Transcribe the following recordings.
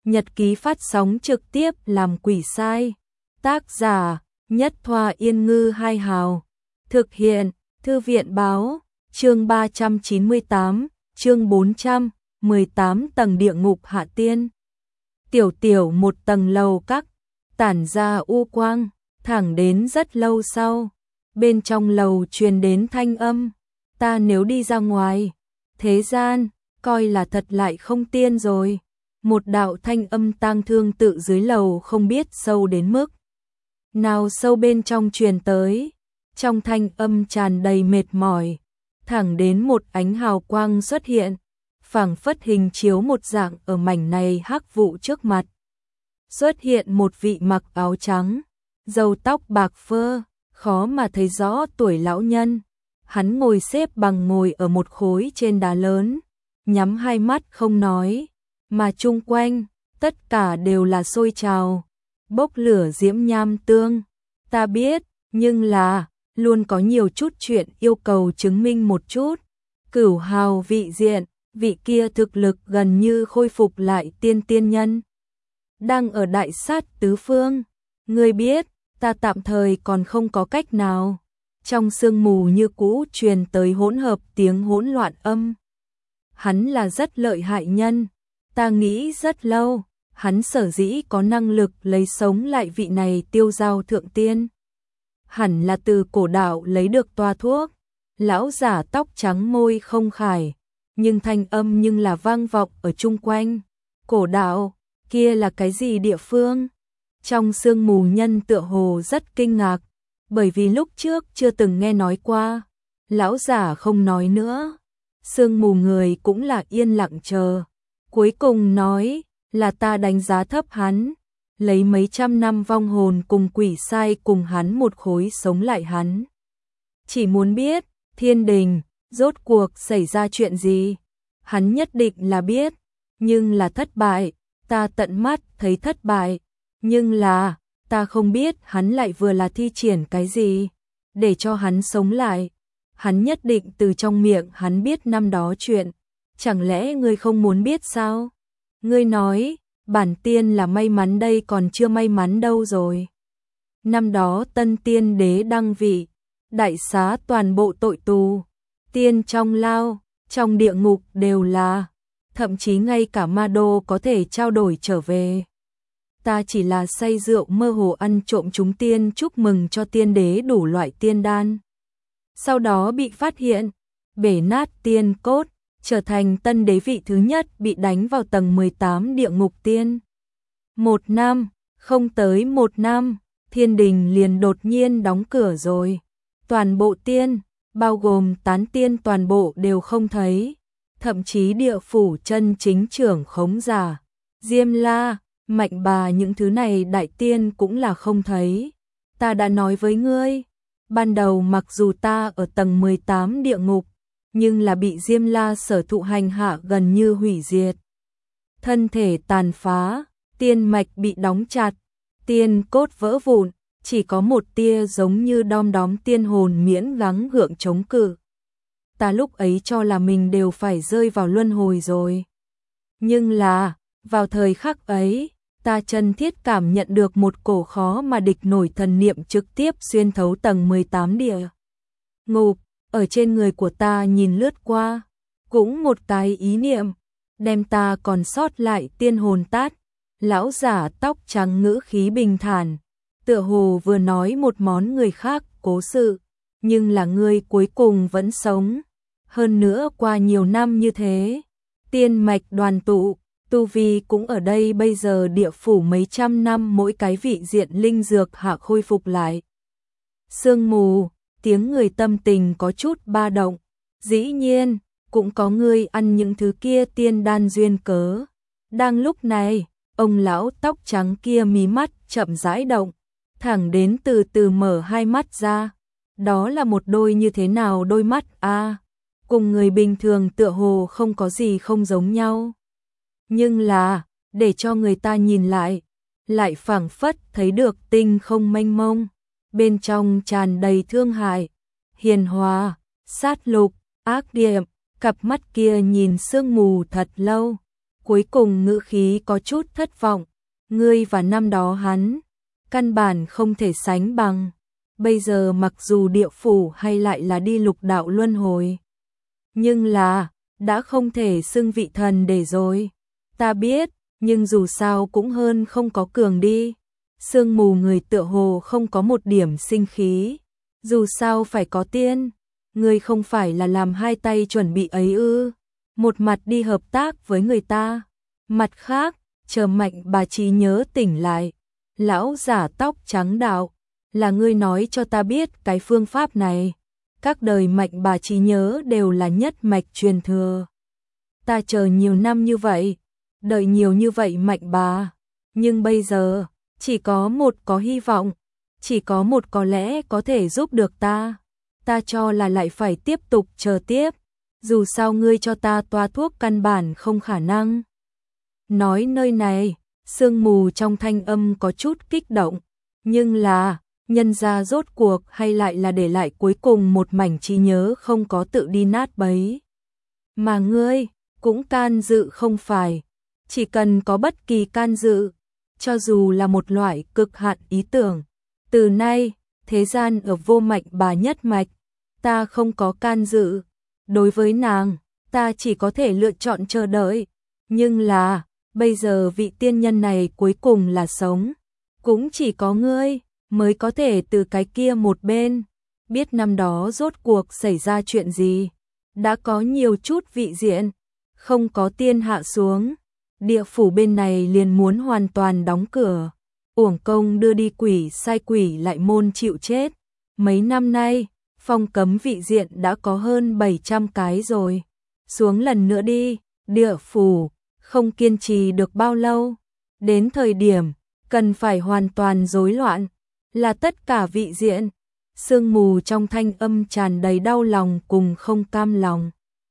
Nhật ký phát sóng trực tiếp làm quỷ sai. Tác giả Nhất Thoa Yên Ngư Hai Hào. Thực hiện Thư viện Báo. Chương 398, chương 418 tầng địa ngục hạ tiên. Tiểu tiểu một tầng lầu các, tản ra u quang, thẳng đến rất lâu sau. Bên trong lầu truyền đến thanh âm, ta nếu đi ra ngoài, thế gian, coi là thật lại không tiên rồi. Một đạo thanh âm tang thương tự dưới lầu không biết sâu đến mức nào sâu bên trong truyền tới. Trong thanh âm tràn đầy mệt mỏi, thẳng đến một ánh hào quang xuất hiện, phảng phất hình chiếu một dạng ở mảnh này hắc vụ trước mặt. Xuất hiện một vị mặc áo trắng, râu tóc bạc phơ, khó mà thấy rõ tuổi lão nhân. Hắn ngồi xếp bằng ngồi ở một khối trên đá lớn, nhắm hai mắt không nói, mà chung quanh, tất cả đều là sôi trào, bốc lửa diễm nham tương. Ta biết, nhưng là, luôn có nhiều chút chuyện yêu cầu chứng minh một chút. Cửu hào vị diện, vị kia thực lực gần như khôi phục lại tiên nhân. Đang ở đại sát tứ phương, ngươi biết, ta tạm thời còn không có cách nào. Trong sương mù như cũ truyền tới hỗn hợp tiếng hỗn loạn âm. Hắn là rất lợi hại nhân, ta nghĩ rất lâu, hắn sở dĩ có năng lực lấy sống lại vị này tiêu giao thượng tiên. Hẳn là từ cổ đạo lấy được toa thuốc. Lão giả tóc trắng môi không khải, nhưng thanh âm nhưng là vang vọng ở chung quanh. Cổ đạo, kia là cái gì địa phương? Trong sương mù nhân tựa hồ rất kinh ngạc, bởi vì lúc trước chưa từng nghe nói qua. Lão giả không nói nữa, sương mù người cũng là yên lặng chờ. Cuối cùng nói, là ta đánh giá thấp hắn, lấy mấy trăm năm vong hồn cùng quỷ sai cùng hắn một khối sống lại hắn. Chỉ muốn biết, thiên đình, rốt cuộc xảy ra chuyện gì? Hắn nhất định là biết, nhưng là thất bại, ta tận mắt thấy thất bại, nhưng là, ta không biết hắn lại vừa là thi triển cái gì, để cho hắn sống lại. Hắn nhất định từ trong miệng hắn biết năm đó chuyện, chẳng lẽ ngươi không muốn biết sao? Ngươi nói, bản tiên là may mắn đây còn chưa may mắn đâu rồi. Năm đó tân tiên đế đăng vị, đại xá toàn bộ tội tù, tiên trong lao, trong địa ngục đều là, thậm chí ngay cả ma đô có thể trao đổi trở về. Ta chỉ là say rượu mơ hồ ăn trộm chúng tiên chúc mừng cho tiên đế đủ loại tiên đan. Sau đó bị phát hiện, bể nát tiên cốt, trở thành tân đế vị thứ nhất bị đánh vào tầng 18 địa ngục tiên. Một năm, không tới một năm, thiên đình liền đột nhiên đóng cửa rồi. Toàn bộ tiên, bao gồm tán tiên toàn bộ đều không thấy. Thậm chí địa phủ chân chính trưởng khống giả, Diêm La, Mạnh Bà những thứ này đại tiên cũng là không thấy. Ta đã nói với ngươi, ban đầu mặc dù ta ở tầng 18 địa ngục, nhưng là bị Diêm La sở thụ hành hạ gần như hủy diệt. Thân thể tàn phá, tiên mạch bị đóng chặt, tiên cốt vỡ vụn, chỉ có một tia giống như đom đóm tiên hồn miễn gắng gượng chống cự. Ta lúc ấy cho là mình đều phải rơi vào luân hồi rồi. Nhưng là, vào thời khắc ấy, ta chân thiết cảm nhận được một cổ khó mà địch nổi thần niệm trực tiếp xuyên thấu tầng 18 địa ngục, ở trên người của ta nhìn lướt qua, cũng một cái ý niệm, đem ta còn sót lại tiên hồn tát. Lão giả tóc trắng ngữ khí bình thản, tựa hồ vừa nói một món người khác cố sự, nhưng là ngươi cuối cùng vẫn sống. Hơn nữa qua nhiều năm như thế, tiên mạch đoàn tụ, tu vi cũng ở đây bây giờ địa phủ mấy trăm năm mỗi cái vị diện linh dược hạ khôi phục lại. Sương mù, tiếng người tâm tình có chút ba động, dĩ nhiên, cũng có người ăn những thứ kia tiên đan duyên cớ. Đang lúc này, ông lão tóc trắng kia mí mắt chậm rãi động, thẳng đến từ từ mở hai mắt ra. Đó là một đôi như thế nào đôi mắt a? Cùng người bình thường tựa hồ không có gì không giống nhau. Nhưng là, để cho người ta nhìn lại phảng phất thấy được tinh không mênh mông. Bên trong tràn đầy thương hại, hiền hòa, sát lục, ác điệm. Cặp mắt kia nhìn sương mù thật lâu, cuối cùng ngữ khí có chút thất vọng. Ngươi và năm đó hắn, căn bản không thể sánh bằng. Bây giờ mặc dù địa phủ hay lại là đi lục đạo luân hồi, nhưng là, đã không thể xưng vị thần để rồi. Ta biết, nhưng dù sao cũng hơn không có cường đi. Sương mù người tựa hồ không có một điểm sinh khí. Dù sao phải có tiên. Ngươi không phải là làm hai tay chuẩn bị ấy ư. Một mặt đi hợp tác với người ta. Mặt khác, chờ Mạnh Bà trí nhớ tỉnh lại. Lão giả tóc trắng đạo. Là ngươi nói cho ta biết cái phương pháp này. Các đời Mạnh Bà trí nhớ đều là nhất mạch truyền thừa. Ta chờ nhiều năm như vậy. Đợi nhiều như vậy Mạnh Bà. Nhưng bây giờ, chỉ có một có hy vọng. Chỉ có một có lẽ có thể giúp được ta. Ta cho là lại phải tiếp tục chờ tiếp. Dù sao ngươi cho ta toa thuốc căn bản không khả năng. Nói nơi này, sương mù trong thanh âm có chút kích động. Nhưng là, nhân ra rốt cuộc hay lại là để lại cuối cùng một mảnh trí nhớ không có tự đi nát bấy. Mà ngươi, cũng can dự không phải. Chỉ cần có bất kỳ can dự, cho dù là một loại cực hạn ý tưởng. Từ nay, thế gian ở vô Mạnh Bà nhất mạch, ta không có can dự. Đối với nàng, ta chỉ có thể lựa chọn chờ đợi. Nhưng là, bây giờ vị tiên nhân này cuối cùng là sống. Cũng chỉ có ngươi mới có thể từ cái kia một bên biết năm đó rốt cuộc xảy ra chuyện gì. Đã có nhiều chút vị diện, không có tiên hạ xuống. Địa phủ bên này liền muốn hoàn toàn đóng cửa. Uổng công đưa đi quỷ sai quỷ lại môn chịu chết. Mấy năm nay, phong cấm vị diện đã có hơn 700 cái rồi. Xuống lần nữa đi, địa phủ, không kiên trì được bao lâu. Đến thời điểm, cần phải hoàn toàn rối loạn, là tất cả vị diện. Sương mù trong thanh âm tràn đầy đau lòng cùng không cam lòng.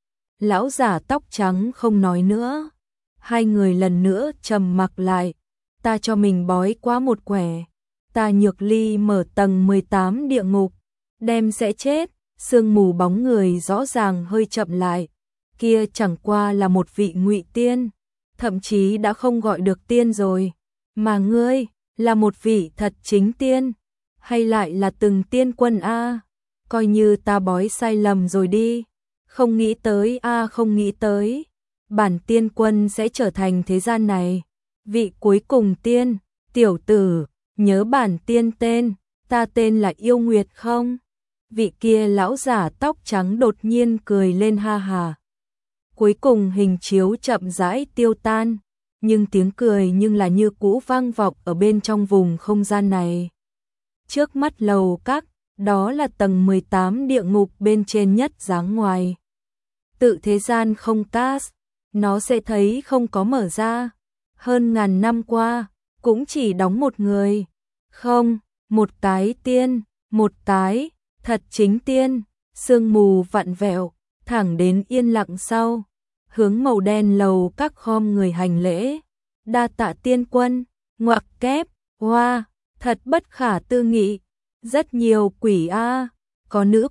Lão giả tóc trắng không nói nữa. Hai người lần nữa trầm mặc lại. Ta cho mình bói quá một quẻ. Ta Nhược Ly mở tầng 18 địa ngục. Đem sẽ chết. Sương mù bóng người rõ ràng hơi chậm lại. Kia chẳng qua là một vị ngụy tiên. Thậm chí đã không gọi được tiên rồi. Mà ngươi, là một vị thật chính tiên. Hay lại là từng tiên quân a? Coi như ta bói sai lầm rồi đi. Không nghĩ tới a, không nghĩ tới. Bản tiên quân sẽ trở thành thế gian này. Vị cuối cùng tiên, tiểu tử, nhớ bản tiên tên, ta tên là Yêu Nguyệt không? Vị kia lão giả tóc trắng đột nhiên cười lên ha hà. Cuối cùng hình chiếu chậm rãi tiêu tan, nhưng tiếng cười nhưng là như cũ vang vọng ở bên trong vùng không gian này. Trước mắt lầu các, đó là tầng 18 địa ngục bên trên nhất dáng ngoài. Tự thế gian không cast, nó sẽ thấy không có mở ra. Hơn ngàn năm qua, cũng chỉ đóng một người. Không, một cái tiên, một cái, thật chính tiên. Sương mù vặn vẹo, thẳng đến yên lặng sau. Hướng màu đen lầu các khom người hành lễ. Đa tạ tiên quân, ngoặc kép, hoa, thật bất khả tư nghị. Rất nhiều quỷ a, có nữ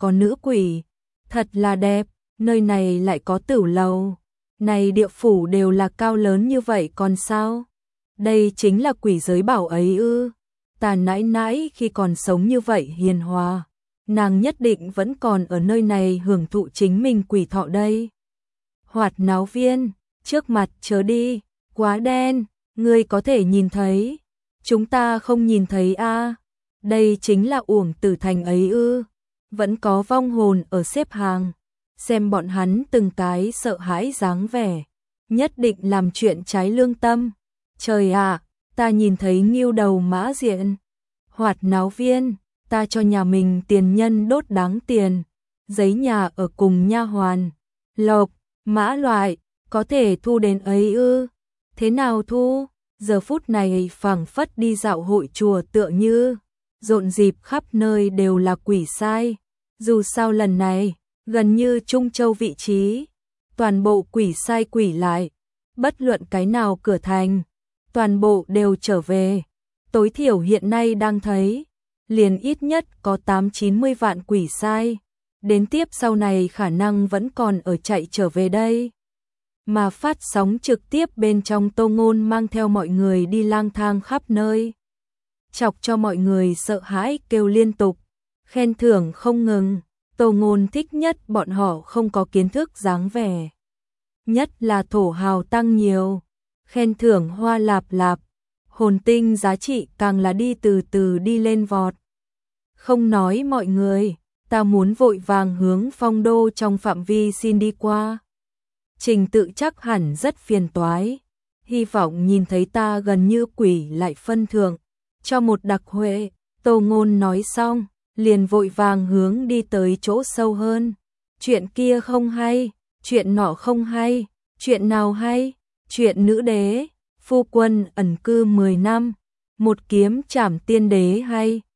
quỷ, thật là đẹp. Nơi này lại có tửu lầu. Này địa phủ đều là cao lớn như vậy còn sao? Đây chính là quỷ giới bảo ấy ư? Ta nãi nãi khi còn sống như vậy hiền hòa, nàng nhất định vẫn còn ở nơi này hưởng thụ chính mình quỷ thọ đây. Hoạt náo viên, trước mặt chớ đi, quá đen, ngươi có thể nhìn thấy. Chúng ta không nhìn thấy a. Đây chính là uổng tử thành ấy ư? Vẫn có vong hồn ở xếp hàng. Xem bọn hắn từng cái sợ hãi dáng vẻ, nhất định làm chuyện trái lương tâm. Trời ạ, ta nhìn thấy Ngưu Đầu Mã Diện. Hoạt náo viên, ta cho nhà mình tiền nhân đốt đáng tiền. Giấy nhà ở cùng nha hoàn. Lộc, mã loại, có thể thu đến ấy ư? Thế nào thu? Giờ phút này phảng phất đi dạo hội chùa tựa như. Rộn dịp khắp nơi đều là quỷ sai. Dù sao lần này, gần như Trung Châu vị trí, toàn bộ quỷ sai quỷ lại, bất luận cái nào cửa thành, toàn bộ đều trở về. Tối thiểu hiện nay đang thấy, liền ít nhất có 8-90 vạn quỷ sai, đến tiếp sau này khả năng vẫn còn ở chạy trở về đây. mà phát sóng trực tiếp bên trong Tô Ngôn mang theo mọi người đi lang thang khắp nơi. Chọc cho mọi người sợ hãi kêu liên tục, khen thưởng không ngừng. Tô Ngôn thích nhất bọn họ không có kiến thức dáng vẻ. Nhất là thổ hào tăng nhiều, khen thưởng hoa lạp lạp, hồn tinh giá trị càng là đi từ từ đi lên vọt. Không nói mọi người, ta muốn vội vàng hướng Phong Đô trong phạm vi xin đi qua. Trình tự chắc hẳn rất phiền toái, hy vọng nhìn thấy ta gần như quỷ lại phân thưởng cho một đặc huệ. Tô Ngôn nói xong, liền vội vàng hướng đi tới chỗ sâu hơn. Chuyện kia không hay, chuyện nọ không hay, chuyện nào hay? Chuyện nữ đế, phu quân ẩn cư 10 năm, một kiếm trảm tiên đế hay?